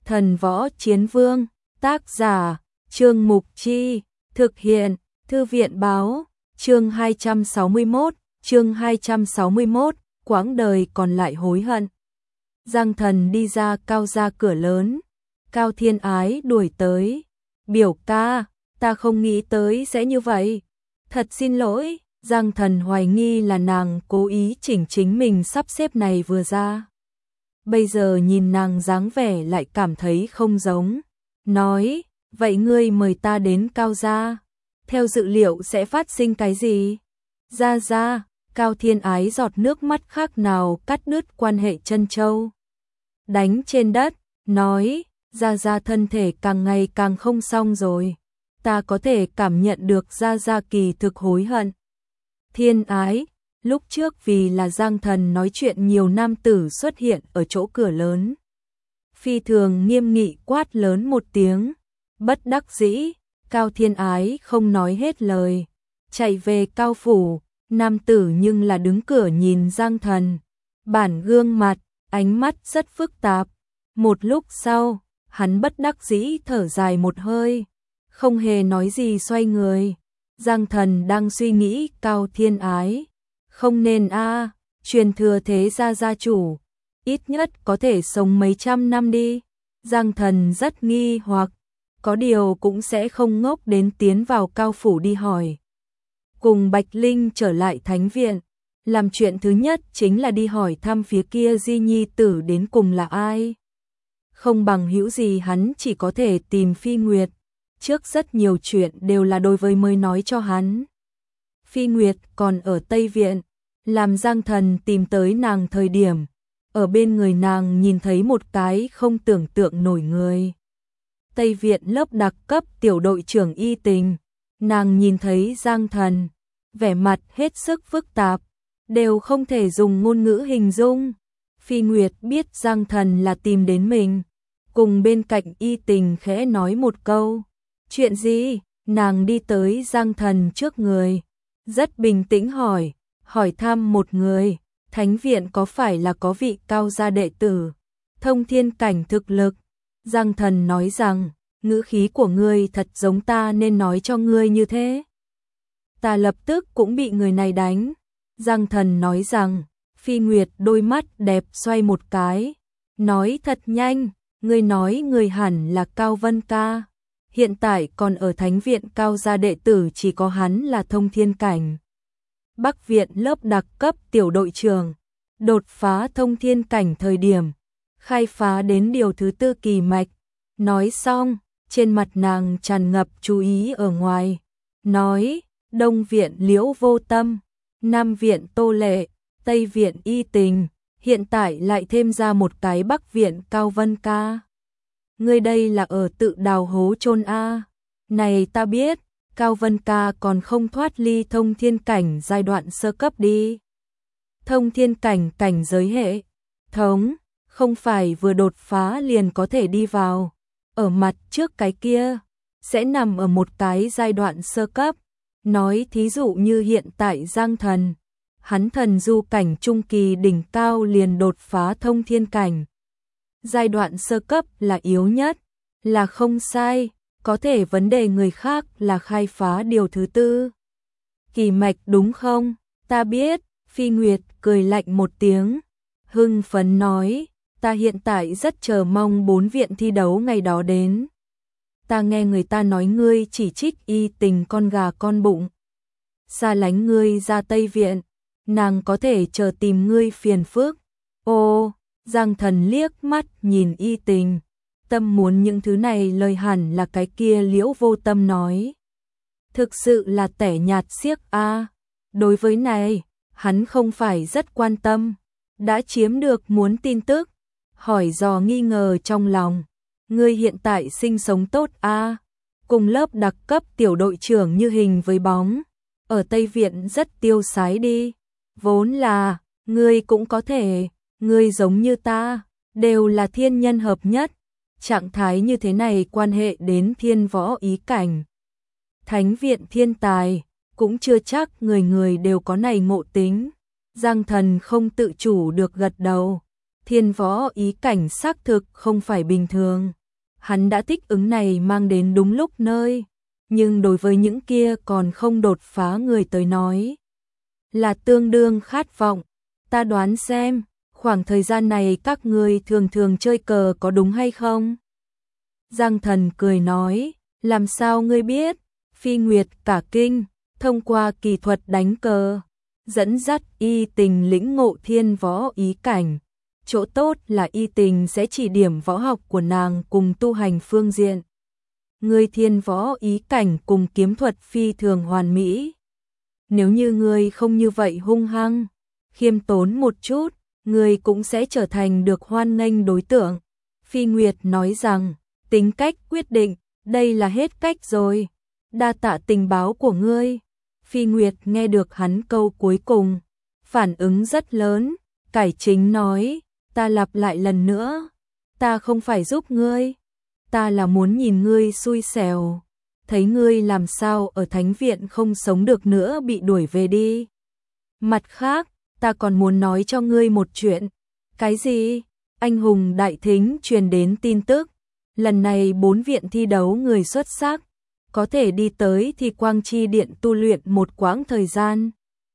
Thần Võ Chiến Vương, tác giả, Trương Mục Chi, thực hiện, Thư viện báo, chương 261, quãng đời còn lại hối hận. Giang Thần đi ra Cao gia cửa lớn, Cao Thiên Ái đuổi tới, biểu ca, ta không nghĩ tới sẽ như vậy. Thật xin lỗi, Giang Thần hoài nghi là nàng cố ý chỉnh chính mình sắp xếp này vừa ra. Bây giờ nhìn nàng dáng vẻ lại cảm thấy không giống. Nói, vậy ngươi mời ta đến Cao gia, theo dự liệu sẽ phát sinh cái gì? Ra, Cao Thiên Ái giọt nước mắt khác nào cắt đứt quan hệ chân châu. Đánh trên đất, nói, ra thân thể càng ngày càng không xong rồi. Ta có thể cảm nhận được ra kỳ thực hối hận. Thiên Ái, lúc trước vì là Giang Thần nói chuyện nhiều nam tử xuất hiện ở chỗ cửa lớn. Phi thường nghiêm nghị quát lớn một tiếng, bất đắc dĩ, Cao Thiên Ái không nói hết lời, chạy về Cao phủ, nam tử nhưng là đứng cửa nhìn Giang Thần, bản gương mặt, ánh mắt rất phức tạp. Một lúc sau, hắn bất đắc dĩ thở dài một hơi, không hề nói gì xoay người. Giang Thần đang suy nghĩ Cao Thiên Ái, không nên truyền thừa thế gia chủ, ít nhất có thể sống mấy trăm năm đi. Giang Thần rất nghi hoặc, có điều cũng sẽ không ngốc đến tiến vào Cao phủ đi hỏi. Cùng Bạch Linh trở lại thánh viện, làm chuyện thứ nhất chính là đi hỏi thăm phía kia Di Nhi tử đến cùng là ai. Không bằng hữu gì hắn chỉ có thể tìm Phi Nguyệt, trước rất nhiều chuyện đều là đối với mới nói cho hắn. Phi Nguyệt còn ở Tây Viện, làm Giang Thần tìm tới nàng thời điểm, ở bên người nàng nhìn thấy một cái không tưởng tượng nổi người. Tây Viện lớp đặc cấp tiểu đội trưởng Y Tình, nàng nhìn thấy Giang Thần, vẻ mặt hết sức phức tạp, đều không thể dùng ngôn ngữ hình dung. Phi Nguyệt biết Giang Thần là tìm đến mình, cùng bên cạnh Y Tình khẽ nói một câu. Chuyện gì? Nàng đi tới Giang Thần trước người, rất bình tĩnh hỏi thăm một người, thánh viện có phải là có vị Cao gia đệ tử, thông thiên cảnh thực lực? Giang Thần nói rằng, ngữ khí của ngươi thật giống ta nên nói cho ngươi như thế. Ta lập tức cũng bị người này đánh. Giang Thần nói rằng, Phi Nguyệt đôi mắt đẹp xoay một cái, nói thật nhanh, ngươi nói người hẳn là Cao Vân ca. Hiện tại còn ở thánh viện Cao gia đệ tử chỉ có hắn là thông thiên cảnh. Bắc viện lớp đặc cấp tiểu đội trưởng, đột phá thông thiên cảnh thời điểm, khai phá đến điều thứ 4 kỳ mạch. Nói xong, trên mặt nàng tràn ngập chú ý ở ngoài. Nói, Đông viện Liễu Vô Tâm, Nam viện Tô Lệ, Tây viện Y Tình, hiện tại lại thêm ra một cái Bắc viện Cao Vân ca. Ngươi đây là ở tự đào hố chôn a? Này ta biết, Cao Vân ca còn không thoát ly thông thiên cảnh giai đoạn sơ cấp đi. Thông thiên cảnh cảnh giới hệ thống, không phải vừa đột phá liền có thể đi vào. Ở mặt trước cái kia, sẽ nằm ở một cái giai đoạn sơ cấp. Nói thí dụ như hiện tại Giang Thần, hắn thần du cảnh trung kỳ đỉnh cao liền đột phá thông thiên cảnh. Giai đoạn sơ cấp là yếu nhất, là không sai, có thể vấn đề người khác là khai phá điều thứ 4 kỳ mạch đúng không? Ta biết. Phi Nguyệt cười lạnh một tiếng, hưng phấn nói, ta hiện tại rất chờ mong 4 viện thi đấu ngày đó đến. Ta nghe người ta nói ngươi chỉ trích Y Tình con gà con bụng, xa lánh ngươi ra Tây viện, nàng có thể chờ tìm ngươi phiền phức. Ô, Giang Thần liếc mắt nhìn Y Tình, tâm muốn những thứ này lời hẳn là cái kia Liễu Vô Tâm nói. Thực sự là tẻ nhạt xiếc a. Đối với này, hắn không phải rất quan tâm, đã chiếm được muốn tin tức, hỏi dò nghi ngờ trong lòng. Ngươi hiện tại sinh sống tốt a? Cùng lớp đặc cấp tiểu đội trưởng như hình với bóng, ở Tây viện rất tiêu sái đi. Vốn là, ngươi cũng có thể, ngươi giống như ta, đều là thiên nhân hợp nhất. Trạng thái như thế này quan hệ đến thiên võ ý cảnh. Thánh viện thiên tài, cũng chưa chắc người người đều có này ngộ tính. Giang Thần không tự chủ được gật đầu. Thiên Võ Ý cảnh xác thực không phải bình thường. Hắn đã thích ứng này mang đến đúng lúc nơi, nhưng đối với những kia còn không đột phá người tới nói, là tương đương khát vọng. Ta đoán xem, khoảng thời gian này các ngươi thường thường chơi cờ có đúng hay không? Giang Thần cười nói, làm sao ngươi biết? Phi Nguyệt cả kinh, thông qua kỳ thuật đánh cờ, dẫn dắt Y Tình lĩnh ngộ thiên võ ý cảnh. Chỗ tốt là Y Tình sẽ chỉ điểm võ học của nàng cùng tu hành phương diện. Ngươi thiên võ ý cảnh cùng kiếm thuật phi thường hoàn mỹ. Nếu như ngươi không như vậy hung hăng, khiêm tốn một chút, ngươi cũng sẽ trở thành được hoan nghênh đối tượng. Phi Nguyệt nói rằng, tính cách quyết định, đây là hết cách rồi. Đa tạ tình báo của ngươi. Phi Nguyệt nghe được hắn câu cuối cùng, phản ứng rất lớn, cải chính nói, ta lặp lại lần nữa, ta không phải giúp ngươi, ta là muốn nhìn ngươi xui xẻo, thấy ngươi làm sao ở thánh viện không sống được nữa bị đuổi về đi. Mặt khác, ta còn muốn nói cho ngươi một chuyện. Cái gì? Anh hùng đại thính truyền đến tin tức, lần này 4 viện thi đấu người xuất sắc có thể đi tới thì Quang Chi Điện tu luyện một quãng thời gian.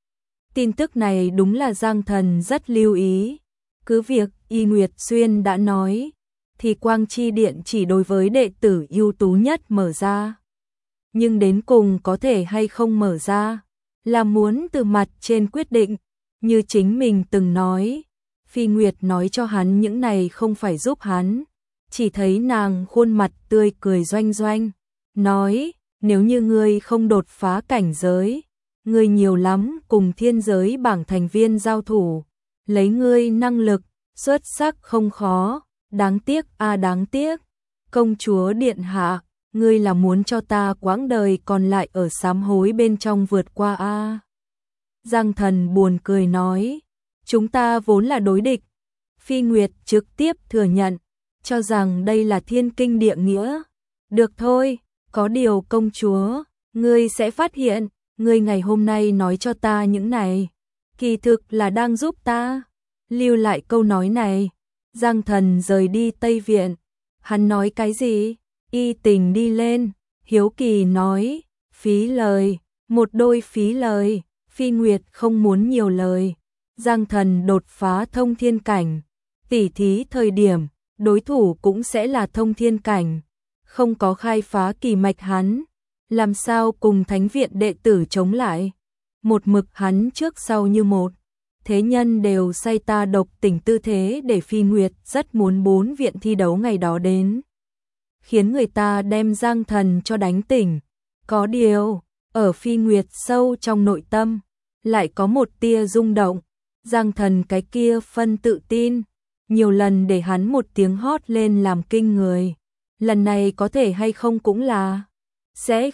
Tin tức này đúng là Giang Thần rất lưu ý. Cứ việc Y Nguyệt Xuyên đã nói, thì Quang Chi Điện chỉ đối với đệ tử ưu tú nhất mở ra. Nhưng đến cùng có thể hay không mở ra, là muốn từ mặt trên quyết định. Như chính mình từng nói, Phi Nguyệt nói cho hắn những này không phải giúp hắn. Chỉ thấy nàng khuôn mặt tươi cười doanh doanh, nói, nếu như ngươi không đột phá cảnh giới, ngươi nhiều lắm cùng thiên giới bảng thành viên giao thủ, lấy ngươi năng lực, xuất sắc không khó, đáng tiếc đáng tiếc. Công chúa điện hạ, ngươi là muốn cho ta quãng đời còn lại ở sám hối bên trong vượt qua Giang Thần buồn cười nói, chúng ta vốn là đối địch. Phi Nguyệt trực tiếp thừa nhận, cho rằng đây là thiên kinh địa nghĩa. Được thôi, có điều công chúa, ngươi sẽ phát hiện, ngươi ngày hôm nay nói cho ta những này, kỳ thực là đang giúp ta. Lưu lại câu nói này, Giang Thần rời đi Tây Viện. Hắn nói cái gì? Y Tình đi lên, hiếu kỳ nói, phí lời, một đôi phí lời. Phi Nguyệt không muốn nhiều lời. Giang Thần đột phá thông thiên cảnh, tỉ thí thời điểm, đối thủ cũng sẽ là thông thiên cảnh, không có khai phá kỳ mạch hắn, làm sao cùng thánh viện đệ tử chống lại. Một mực hắn trước sau như một, thế nhân đều say ta độc tỉnh tư thế để Phi Nguyệt rất muốn 4 viện thi đấu ngày đó đến, khiến người ta đem Giang Thần cho đánh tỉnh. Có điều, ở Phi Nguyệt sâu trong nội tâm, lại có một tia rung động. Giang Thần cái kia phân tự tin, nhiều lần để hắn một tiếng hót lên làm kinh người. Lần này có thể hay không cũng là sẽ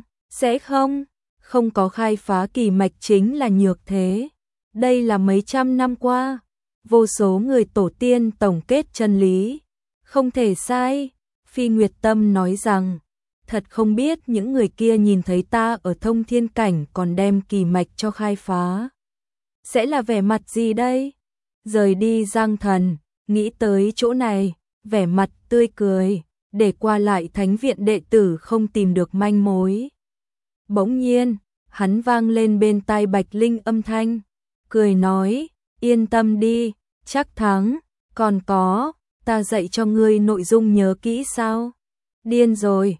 không có khai phá kỳ mạch chính là nhược thế. Đây là mấy trăm năm qua, vô số người tổ tiên tổng kết chân lý, không thể sai. Phi Nguyệt Tâm nói rằng, thật không biết những người kia nhìn thấy ta ở thông thiên cảnh còn đem kỳ mạch cho khai phá, sẽ là vẻ mặt gì đây? Rời đi Giang Thần, nghĩ tới chỗ này, vẻ mặt tươi cười, để qua lại thánh viện đệ tử không tìm được manh mối. Bỗng nhiên, hắn vang lên bên tai Bạch Linh âm thanh, cười nói, yên tâm đi, chắc thắng, còn có, ta dạy cho ngươi nội dung nhớ kỹ sao? Điên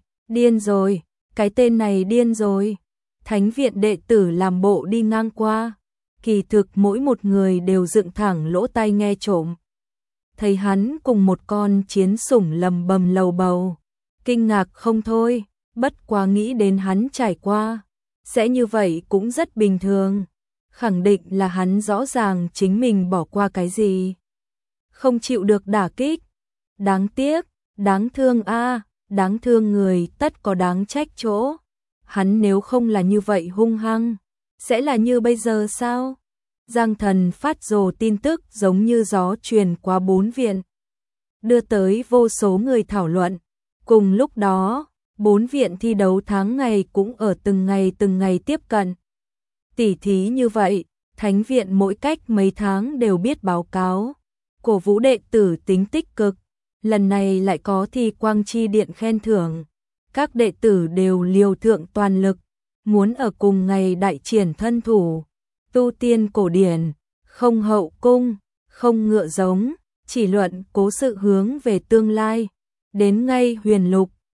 rồi, cái tên này điên rồi. Thánh viện đệ tử làm bộ đi ngang qua, kỳ thực mỗi một người đều dựng thẳng lỗ tai nghe trộm. Thấy hắn cùng một con chiến sủng lầm bầm lầu bầu, kinh ngạc không thôi, bất quá nghĩ đến hắn trải qua, sẽ như vậy cũng rất bình thường, khẳng định là hắn rõ ràng chính mình bỏ qua cái gì, không chịu được đả kích. Đáng tiếc, đáng thương đáng thương người tất có đáng trách chỗ. Hắn nếu không là như vậy hung hăng, sẽ là như bây giờ sao? Giang Thần phát rồ tin tức giống như gió truyền qua 4 viện, đưa tới vô số người thảo luận. Cùng lúc đó, 4 viện thi đấu tháng ngày cũng ở từng ngày tiếp cận. Tỉ thí như vậy, thánh viện mỗi cách mấy tháng đều biết báo cáo. cổ vũ đệ tử tính tích cực. Lần này lại có thi quang chi điện khen thưởng. Các đệ tử đều liều thượng toàn lực, muốn ở cùng ngày đại triển thân thủ. Tu tiên cổ điển, không hậu cung, không ngựa giống, chỉ luận cố sự hướng về tương lai. Đến ngay huyền lục,